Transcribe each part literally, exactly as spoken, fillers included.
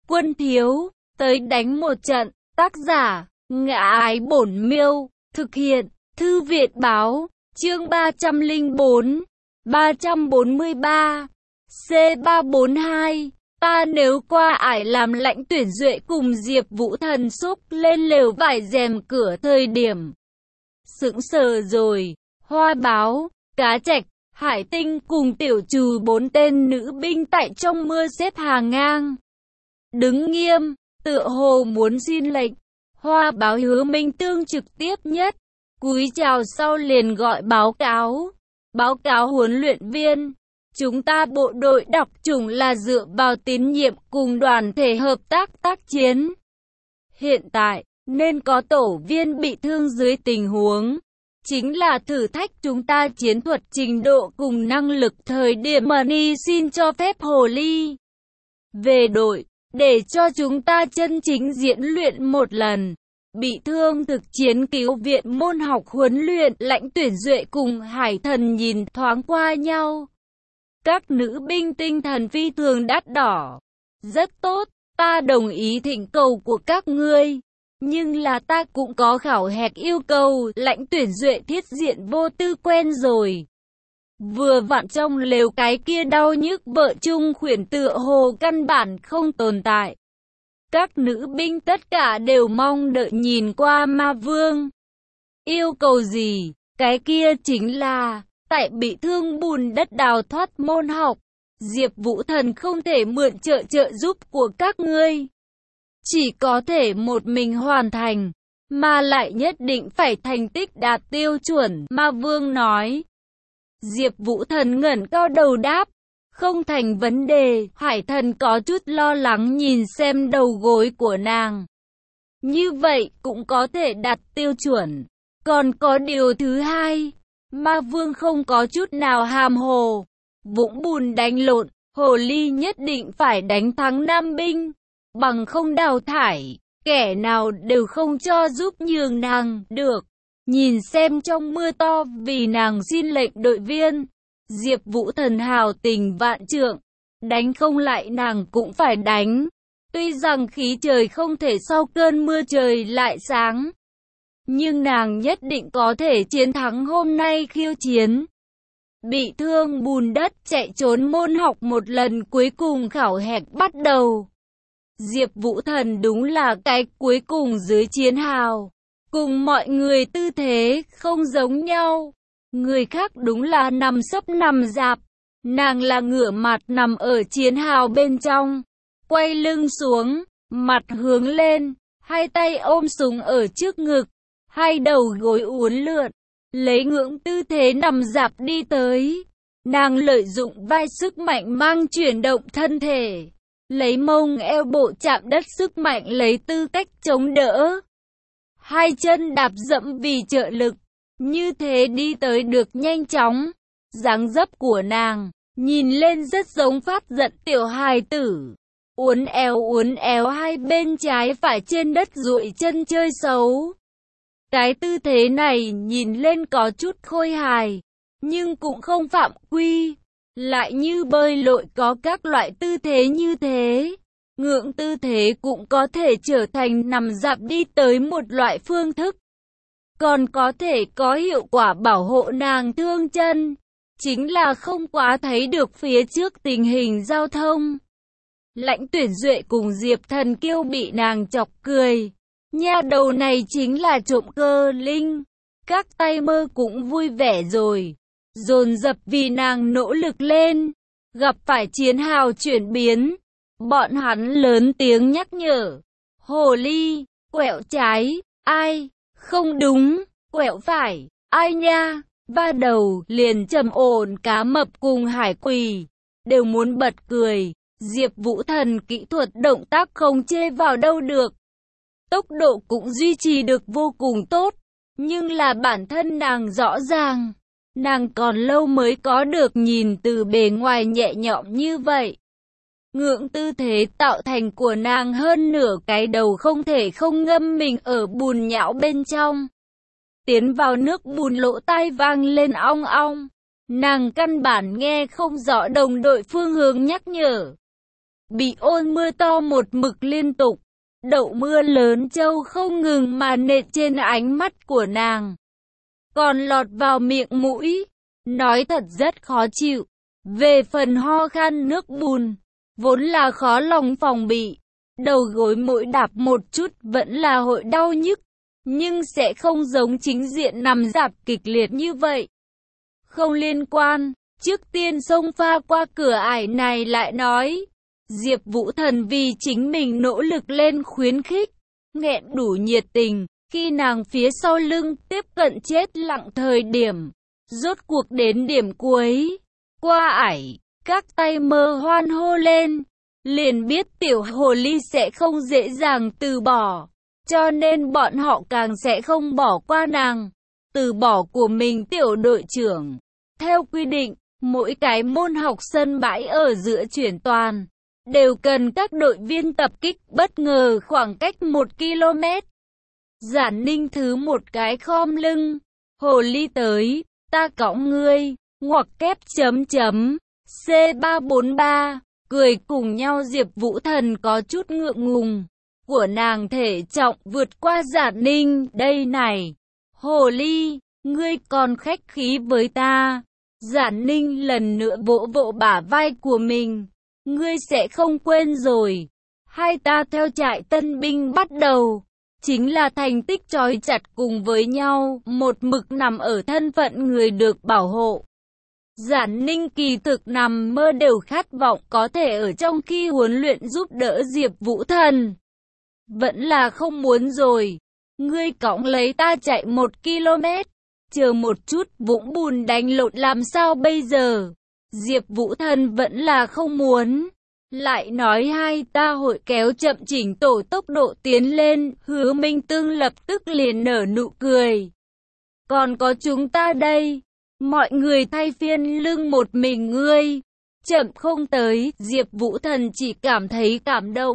Quân thiếu, tới đánh một trận. Tác giả, Ngã Ái Bổn Miêu. Thực hiện, Thư Viện Báo. Chương ba trăm lẻ bốn, ba trăm bốn mươi ba. C ba bốn hai. Ta nếu qua ải làm Lãnh Tuyển Duệ cùng Diệp Vũ Thần xúc lên lều vải rèm cửa thời điểm. Sững sờ rồi, Hoa Báo, Cá Trạch, Hải Tinh cùng Tiểu Trù bốn tên nữ binh tại trong mưa xếp hàng ngang. Đứng nghiêm, tựa hồ muốn xin lệnh. Hoa Báo Hứa Minh Tương trực tiếp nhất, cúi chào sau liền gọi báo cáo. Báo cáo huấn luyện viên, chúng ta bộ đội đặc chủng là dựa vào tín nhiệm cùng đoàn thể hợp tác tác chiến. Hiện tại, nên có tổ viên bị thương dưới tình huống. Chính là thử thách chúng ta chiến thuật trình độ cùng năng lực thời điểm mà Ni xin cho phép Hồ Ly về đội, để cho chúng ta chân chính diễn luyện một lần. Bị thương thực chiến cứu viện môn học huấn luyện. Lãnh Tuyển Duệ cùng Hải Thần nhìn thoáng qua nhau. Các nữ binh tinh thần phi thường đắt đỏ. Rất tốt, ta đồng ý thỉnh cầu của các ngươi. Nhưng là ta cũng có khảo hẹt yêu cầu. Lãnh Tuyển Duệ thiết diện vô tư quen rồi. Vừa vặn trong lều cái kia đau nhức vợ chung khuyển tựa hồ căn bản không tồn tại. Các nữ binh tất cả đều mong đợi nhìn qua Ma Vương. Yêu cầu gì? Cái kia chính là, tại bị thương bùn đất đào thoát môn học, Diệp Vũ Thần không thể mượn trợ trợ giúp của các ngươi. Chỉ có thể một mình hoàn thành, mà lại nhất định phải thành tích đạt tiêu chuẩn. Ma Vương nói. Diệp Vũ Thần ngẩng cao đầu đáp. Không thành vấn đề. Hải Thần có chút lo lắng nhìn xem đầu gối của nàng. Như vậy cũng có thể đạt tiêu chuẩn. Còn có điều thứ hai. Ma Vương không có chút nào hàm hồ. Vũng bùn đánh lộn. Hồ Ly nhất định phải đánh thắng Nam binh. Bằng không đào thải. Kẻ nào đều không cho giúp nhường nàng được. Nhìn xem trong mưa to vì nàng xin lệnh đội viên. Diệp Vũ Thần hào tình vạn trượng, đánh không lại nàng cũng phải đánh. Tuy rằng khí trời không thể sau cơn mưa trời lại sáng, nhưng nàng nhất định có thể chiến thắng hôm nay khiêu chiến. Bị thương bùn đất chạy trốn môn học một lần cuối cùng khảo hẹt bắt đầu. Diệp Vũ Thần đúng là cái cuối cùng dưới chiến hào. Cùng mọi người tư thế không giống nhau. Người khác đúng là nằm sấp nằm dạp. Nàng là ngửa mặt nằm ở chiến hào bên trong. Quay lưng xuống, mặt hướng lên, hai tay ôm súng ở trước ngực, hai đầu gối uốn lượn, lấy ngưỡng tư thế nằm dạp đi tới. Nàng lợi dụng vai sức mạnh mang chuyển động thân thể, lấy mông eo bộ chạm đất sức mạnh lấy tư cách chống đỡ. Hai chân đạp dẫm vì trợ lực. Như thế đi tới được nhanh chóng. Dáng dấp của nàng, nhìn lên rất giống phát giận tiểu hài tử. Uốn éo uốn éo hai bên trái phải trên đất duỗi chân chơi xấu. Cái tư thế này nhìn lên có chút khôi hài, nhưng cũng không phạm quy. Lại như bơi lội có các loại tư thế như thế. Ngưỡng tư thế cũng có thể trở thành nằm dạp đi tới một loại phương thức. Còn có thể có hiệu quả bảo hộ nàng thương chân. Chính là không quá thấy được phía trước tình hình giao thông. Lãnh Tuyển Duệ cùng Diệp Thần Kiêu bị nàng chọc cười. Nha đầu này chính là trộm cơ linh. Các tay mơ cũng vui vẻ rồi. Dồn dập vì nàng nỗ lực lên. Gặp phải chiến hào chuyển biến. Bọn hắn lớn tiếng nhắc nhở. Hồ Ly, quẹo trái, ai? Không đúng, quẹo phải, ai nha? Va đầu liền trầm ổn. Cá Mập cùng Hải Quỳ đều muốn bật cười. Diệp Vũ Thần kỹ thuật động tác không chê vào đâu được. Tốc độ cũng duy trì được vô cùng tốt. Nhưng là bản thân nàng rõ ràng, nàng còn lâu mới có được nhìn từ bề ngoài nhẹ nhõm như vậy. Ngưỡng tư thế tạo thành của nàng hơn nửa cái đầu không thể không ngâm mình ở bùn nhão bên trong. Tiến vào nước bùn lỗ tai vang lên ong ong. Nàng căn bản nghe không rõ đồng đội phương hướng nhắc nhở. bị ôn mưa to một mực liên tục. Đậu mưa lớn châu không ngừng mà nện trên ánh mắt của nàng, còn lọt vào miệng mũi. Nói thật rất khó chịu. Về phần ho khan nước bùn, vốn là khó lòng phòng bị. Đầu gối mỗi đạp một chút vẫn là hội đau nhức, nhưng sẽ không giống chính diện nằm rạp kịch liệt như vậy. Không liên quan, trước tiên xông pha qua cửa ải này lại nói. Diệp Vũ Thần vì chính mình nỗ lực lên khuyến khích, nghẹn đủ nhiệt tình, khi nàng phía sau lưng tiếp cận chết lặng thời điểm, rốt cuộc đến điểm cuối, qua ải, các tay mơ hoan hô lên, liền biết tiểu hồ ly sẽ không dễ dàng từ bỏ, cho nên bọn họ càng sẽ không bỏ qua nàng. Từ bỏ của mình tiểu đội trưởng. Theo quy định, mỗi cái môn học sân bãi ở giữa chuyển toàn đều cần các đội viên tập kích bất ngờ khoảng cách một ki lô mét. Giản Ninh thứ một cái khom lưng, hồ ly tới, ta cõng ngươi, ngoặc kép chấm chấm, C ba bốn ba, cười cùng nhau. Diệp Vũ Thần có chút ngượng ngùng, của nàng thể trọng vượt qua Giản Ninh, đây này, hồ ly, ngươi còn khách khí với ta. Giản Ninh lần nữa vỗ vỗ bả vai của mình. Ngươi sẽ không quên rồi, hai ta theo trại tân binh bắt đầu, chính là thành tích trói chặt cùng với nhau, một mực nằm ở thân phận người được bảo hộ. Giản Ninh kỳ thực nằm mơ đều khát vọng có thể ở trong khi huấn luyện giúp đỡ Diệp Vũ Thần. Vẫn là không muốn rồi, ngươi cõng lấy ta chạy một ki lô mét, chờ một chút vũng bùn đánh lộn làm sao bây giờ? Diệp Vũ Thần vẫn là không muốn. Lại nói hai ta hội kéo chậm chỉnh tổ tốc độ tiến lên, Hứa Minh Tương lập tức liền nở nụ cười. Còn có chúng ta đây, mọi người thay phiên lưng một mình ngươi, chậm không tới. Diệp Vũ Thần chỉ cảm thấy cảm động.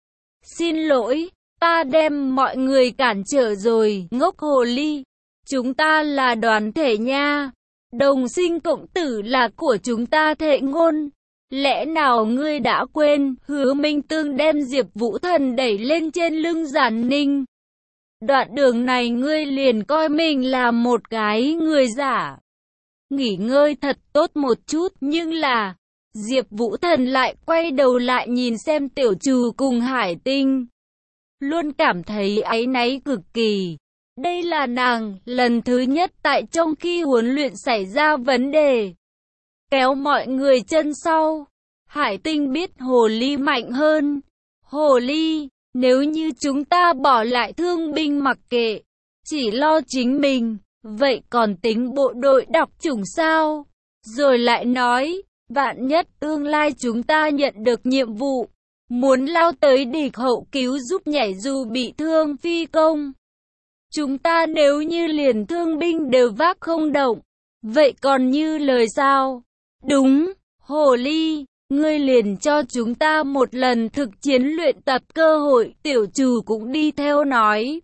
Xin lỗi, ta đem mọi người cản trở rồi, ngốc hồ ly, chúng ta là đoàn thể nha. Đồng sinh cộng tử là của chúng ta thệ ngôn. Lẽ nào ngươi đã quên? Hứa Minh Tương đem Diệp Vũ Thần đẩy lên trên lưng Giản Ninh. Đoạn đường này ngươi liền coi mình là một cái người giả. Nghỉ ngơi thật tốt một chút, nhưng là Diệp Vũ Thần lại quay đầu lại nhìn xem Tiểu Trù cùng Hải Tinh. Luôn cảm thấy áy náy cực kỳ. Đây là nàng lần thứ nhất tại trong khi huấn luyện xảy ra vấn đề, kéo mọi người chân sau. Hải Tinh biết hồ ly mạnh hơn. Hồ ly, nếu như chúng ta bỏ lại thương binh mặc kệ, chỉ lo chính mình, vậy còn tính bộ đội đọc chủng sao? Rồi lại nói, vạn nhất tương lai chúng ta nhận được nhiệm vụ, muốn lao tới địch hậu cứu giúp nhảy dù bị thương phi công. Chúng ta nếu như liền thương binh đều vác không động, vậy còn như lời sao? Đúng, hồ ly, ngươi liền cho chúng ta một lần thực chiến luyện tập cơ hội. Tiểu Trù cũng đi theo nói.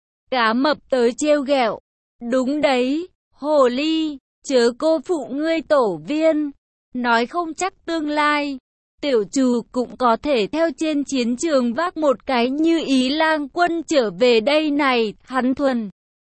Cá mập tới trêu ghẹo. Đúng đấy, hồ ly, chớ cô phụ ngươi tổ viên. Nói không chắc tương lai, Tiểu Trù cũng có thể theo trên chiến trường vác một cái như Ý Lang Quân trở về đây này. Hắn thuần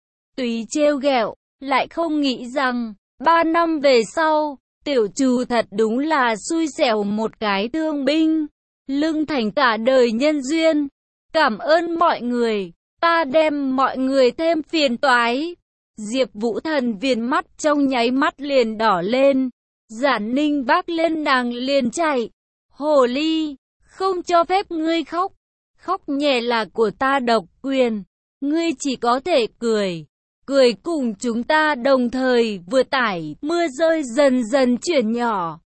túy trêu ghẹo, lại không nghĩ rằng ba năm về sau, Tiểu Trù thật đúng là xui xẻo một cái thương binh, lưng thành cả đời nhân duyên. Cảm ơn mọi người, ta đem mọi người thêm phiền toái. Diệp Vũ Thần viền mắt trong nháy mắt liền đỏ lên. Giản Ninh vác lên nàng liền chạy. Hồ ly, không cho phép ngươi khóc. Khóc nhẹ là của ta độc quyền. Ngươi chỉ có thể cười. Cười cùng chúng ta đồng thời vừa tải. Mưa rơi dần dần chuyển nhỏ.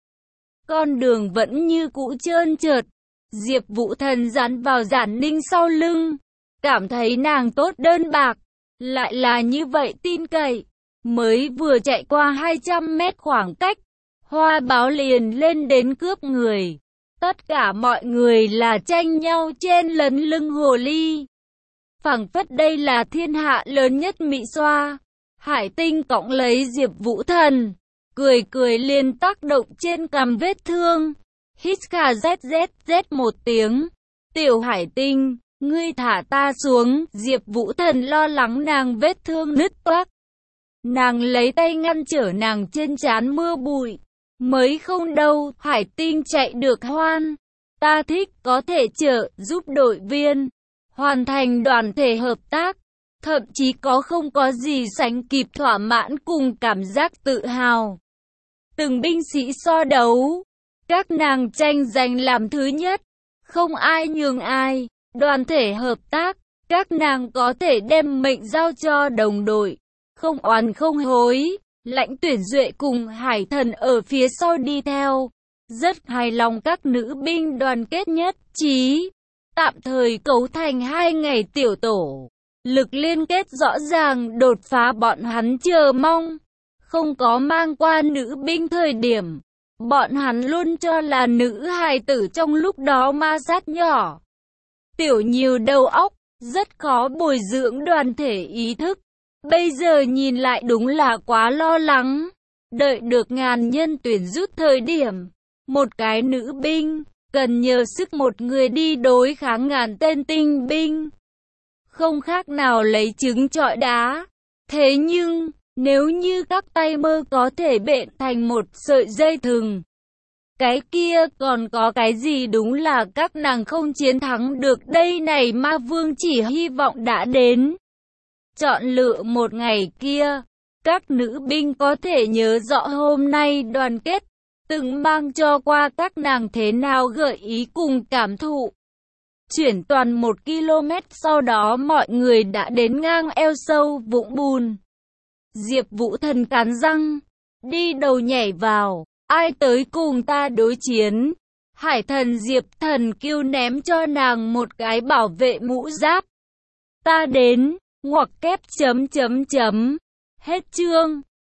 Con đường vẫn như cũ trơn trượt. Diệp Vũ Thần dán vào Giản Ninh sau lưng. Cảm thấy nàng tốt đơn bạc. Lại là như vậy tin cậy. Mới vừa chạy qua hai trăm mét khoảng cách, Hoa Báo liền lên đến cướp người. Tất cả mọi người là tranh nhau chen lấn lưng hồ ly. Phảng phất đây là thiên hạ lớn nhất Mỹ Xoa. Hải Tinh cõng lấy Diệp Vũ Thần, cười cười liền tác động trên cằm vết thương. hít kha zét zét zét một tiếng. Tiểu Hải Tinh, ngươi thả ta xuống. Diệp Vũ Thần lo lắng nàng vết thương nứt toác. Nàng lấy tay ngăn trở nàng trên trán mưa bụi. Mới không đâu, Hải Tinh chạy được hoan. Ta thích có thể trợ giúp đội viên hoàn thành đoàn thể hợp tác. Thậm chí có không có gì sánh kịp thỏa mãn cùng cảm giác tự hào. Từng binh sĩ so đấu, các nàng tranh giành làm thứ nhất, không ai nhường ai. Đoàn thể hợp tác, các nàng có thể đem mệnh giao cho đồng đội, không oán không hối. Lãnh Tuyển Duệ cùng Hải Thần ở phía sau đi theo, rất hài lòng các nữ binh đoàn kết nhất trí, tạm thời cấu thành hai ngày tiểu tổ. Lực liên kết rõ ràng đột phá bọn hắn chờ mong. Không có mang qua nữ binh thời điểm, bọn hắn luôn cho là nữ hài tử trong lúc đó ma sát nhỏ, tiểu nhiều đầu óc, rất khó bồi dưỡng đoàn thể ý thức. Bây giờ nhìn lại đúng là quá lo lắng. Đợi được ngàn nhân tuyển rút thời điểm, một cái nữ binh cần nhờ sức một người đi đối kháng ngàn tên tinh binh, không khác nào lấy trứng trọi đá. Thế nhưng, nếu như các tay mơ có thể bện thành một sợi dây thừng, cái kia còn có cái gì? Đúng là các nàng không chiến thắng được đây này. Ma Vương chỉ hy vọng đã đến chọn lựa một ngày kia, các nữ binh có thể nhớ rõ hôm nay đoàn kết từng mang cho qua các nàng thế nào gợi ý cùng cảm thụ. Chuyển toàn một ki lô mét sau đó mọi người đã đến ngang eo sâu vũng bùn. Diệp Vũ Thần cắn răng, đi đầu nhảy vào. Ai tới cùng ta đối chiến? Hải Thần Diệp Thần kêu ném cho nàng một cái bảo vệ mũ giáp. Ta đến, ngoặc kép chấm chấm chấm. Hết chương.